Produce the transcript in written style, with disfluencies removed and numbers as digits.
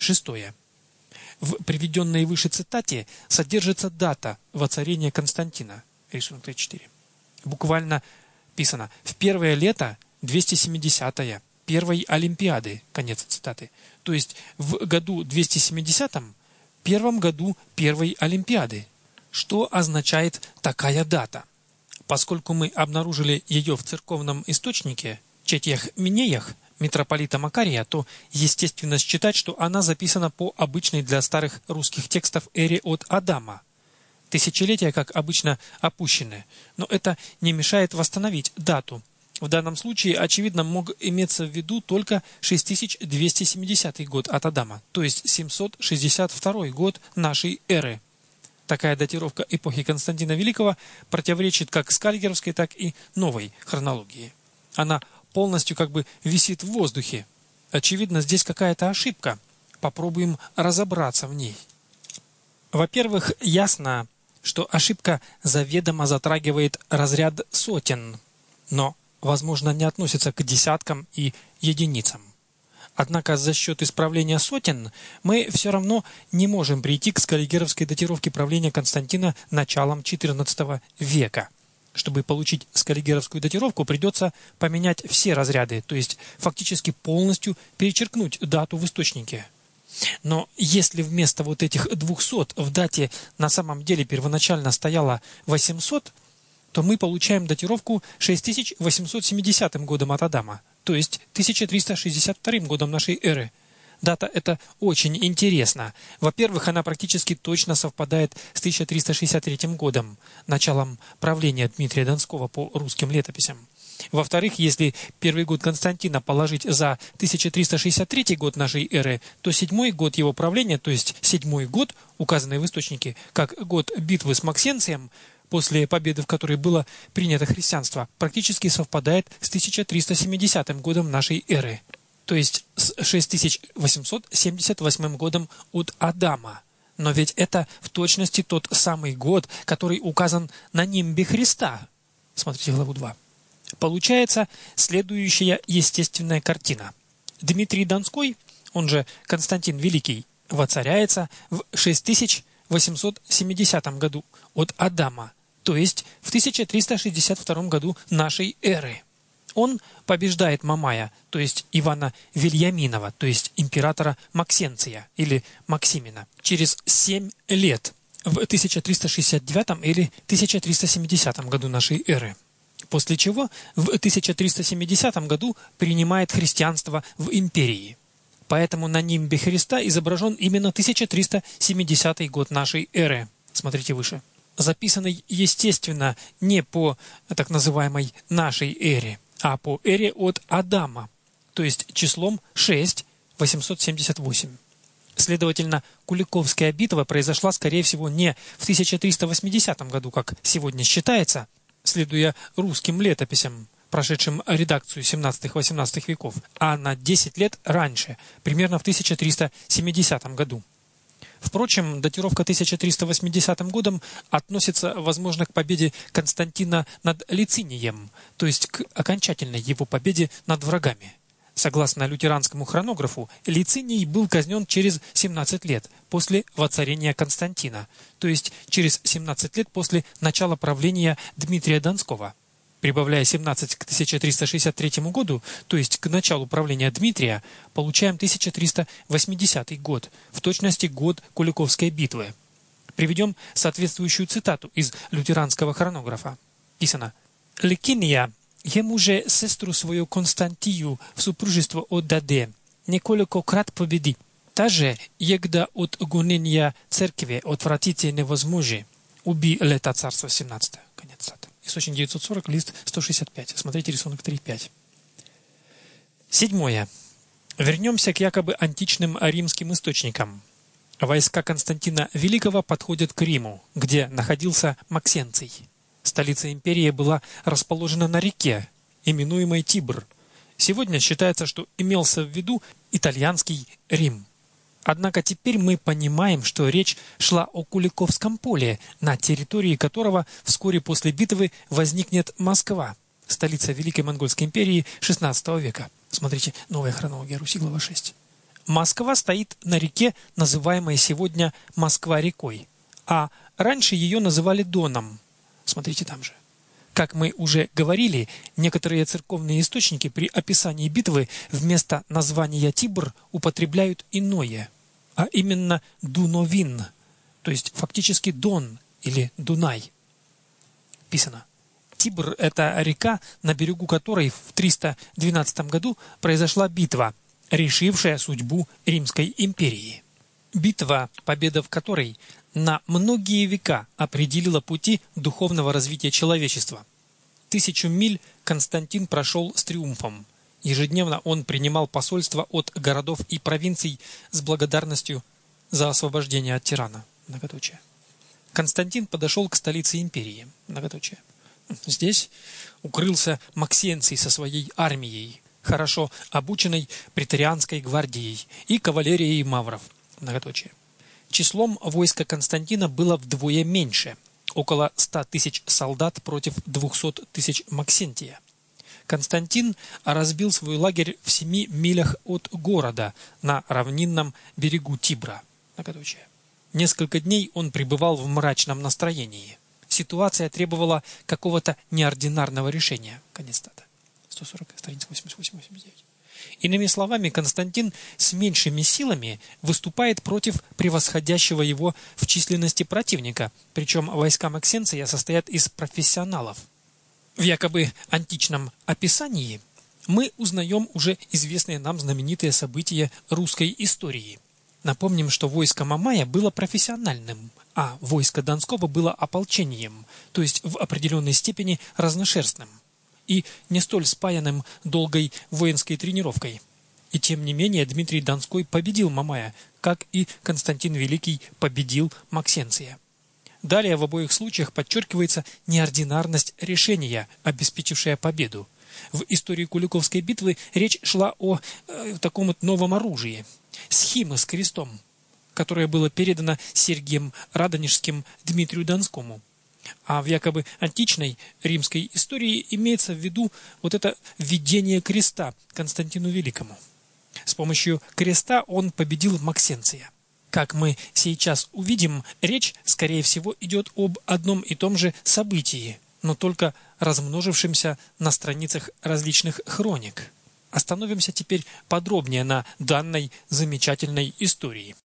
Шестое. В приведенной выше цитате содержится дата воцарения Константина. Рисунок 34. Буквально писано: в первое лето 270-я первой Олимпиады. Конец цитаты. То есть в году 270-м, первом году первой Олимпиады. Что означает такая дата? Поскольку мы обнаружили ее в церковном источнике Четиях-Минеях митрополита Макария, то естественно считать, что она записана по обычной для старых русских текстов эре от Адама. Тысячелетия, как обычно, опущены, но это не мешает восстановить дату. В данном случае, очевидно, мог иметься в виду только 6270 год от Адама, то есть 762 год нашей эры. Такая датировка эпохи Константина Великого противоречит как скальгеровской, так и новой хронологии. Она полностью как бы висит в воздухе. Очевидно, здесь какая-то ошибка. Попробуем разобраться в ней. Во-первых, ясно, что ошибка заведомо затрагивает разряд сотен, но, возможно, не относится к десяткам и единицам. Однако за счет исправления сотен мы все равно не можем прийти к скальгеровской датировке правления Константина началом XIV века. Чтобы получить скальгеровскую датировку, придется поменять все разряды, то есть фактически полностью перечеркнуть дату в источнике. Но если вместо вот этих 200 в дате на самом деле первоначально стояло 800, то мы получаем датировку 6870 годом от Адама, то есть 1362 годом нашей эры. Дата эта очень интересна. Во-первых, она практически точно совпадает с 1363 годом, началом правления Дмитрия Донского по русским летописям. Во-вторых, если первый год Константина положить за 1363 год нашей эры, то седьмой год его правления, то есть седьмой год, указанный в источнике как год битвы с Максенцием, после победы в которой было принято христианство, практически совпадает с 1370 годом нашей эры, то есть с 6878 годом от Адама. Но ведь это в точности тот самый год, который указан на нимбе Христа. Смотрите главу 2. Получается следующая естественная картина. Дмитрий Донской, он же Константин Великий, воцаряется в 6870 году от Адама, то есть в 1362 году нашей эры. Он побеждает Мамая, то есть Ивана Вильяминова, то есть императора Максенция или Максимина, через 7 лет в 1369 или 1370 году нашей эры. После чего в 1370 году принимает христианство в империи. Поэтому на нимбе Христа изображен именно 1370 год нашей эры. Смотрите выше. Записанный, естественно, не по так называемой нашей эре, а по эре от Адама, то есть числом 6878. Следовательно, Куликовская битва произошла, скорее всего, не в 1380 году, как сегодня считается, следуя русским летописям, прошедшим редакцию 17-18 веков, а на 10 лет раньше, примерно в 1370 году. Впрочем, датировка 1380 годом относится, возможно, к победе Константина над Лицинием, то есть к окончательной его победе над врагами. Согласно лютеранскому хронографу, Лициний был казнен через 17 лет после воцарения Константина, то есть через 17 лет после начала правления Дмитрия Донского. Прибавляя 17 к 1363 году, то есть к началу правления Дмитрия, получаем 1380 год, в точности год Куликовской битвы. Приведем соответствующую цитату из лютеранского хронографа. Писано: «Ликиния ему же сестру свою Константию в супружество отдаде, неколькократ победи. Та же, егда от гонения церкви отвратить невозможно, уби лета царства 17». Конец цитаты. Источник 940, лист 165. Смотрите рисунок 3.5. Седьмое. Вернемся к якобы античным римским источникам. Войска Константина Великого подходят к Риму, где находился Максенций. Столица империи была расположена на реке, именуемой Тибр. Сегодня считается, что имелся в виду итальянский Рим. Однако теперь мы понимаем, что речь шла о Куликовском поле, на территории которого вскоре после битвы возникнет Москва, столица Великой Монгольской империи XVI века. Смотрите, новая хронология Руси, глава 6. Москва стоит на реке, называемой сегодня Москва-рекой, а раньше ее называли Доном. Смотрите там же. Как мы уже говорили, некоторые церковные источники при описании битвы вместо названия Тибр употребляют иное, а именно Дуновин, то есть фактически Дон или Дунай. Писано. Тибр – это река, на берегу которой в 312 году произошла битва, решившая судьбу Римской империи. Битва, победа в которой на многие века определила пути духовного развития человечества. 1000 миль Константин прошел с триумфом. Ежедневно он принимал посольства от городов и провинций с благодарностью за освобождение от тирана. Многоточие. Константин подошел к столице империи. Многоточие. Здесь укрылся Максенций со своей армией, хорошо обученной преторианской гвардией и кавалерией мавров. Многоточие. Числом войска Константина было вдвое меньше, около 100 тысяч солдат против 200 тысяч Максентия. Константин разбил свой лагерь в 7 милях от города на равнинном берегу Тибра. Многоточие. Несколько дней он пребывал в мрачном настроении. Ситуация требовала какого-то неординарного решения. Конец цитаты. 140, страница 88-89. Иными словами, Константин с меньшими силами выступает против превосходящего его в численности противника, причем войска Максенция состоят из профессионалов. В якобы античном описании мы узнаем уже известные нам знаменитые события русской истории. Напомним, что войско Мамая было профессиональным, а войско Донского было ополчением, то есть в определенной степени разношерстным и не столь спаянным долгой воинской тренировкой. И тем не менее Дмитрий Донской победил Мамая, как и Константин Великий победил Максенция. Далее в обоих случаях подчеркивается неординарность решения, обеспечившая победу. В истории Куликовской битвы речь шла о таком вот новом оружии – схиме с крестом, которое было передано Сергием Радонежским Дмитрию Донскому. А в якобы античной римской истории имеется в виду вот это введение креста Константину Великому. С помощью креста он победил Максенция. Как мы сейчас увидим, речь, скорее всего, идет об одном и том же событии, но только размножившемся на страницах различных хроник. Остановимся теперь подробнее на данной замечательной истории.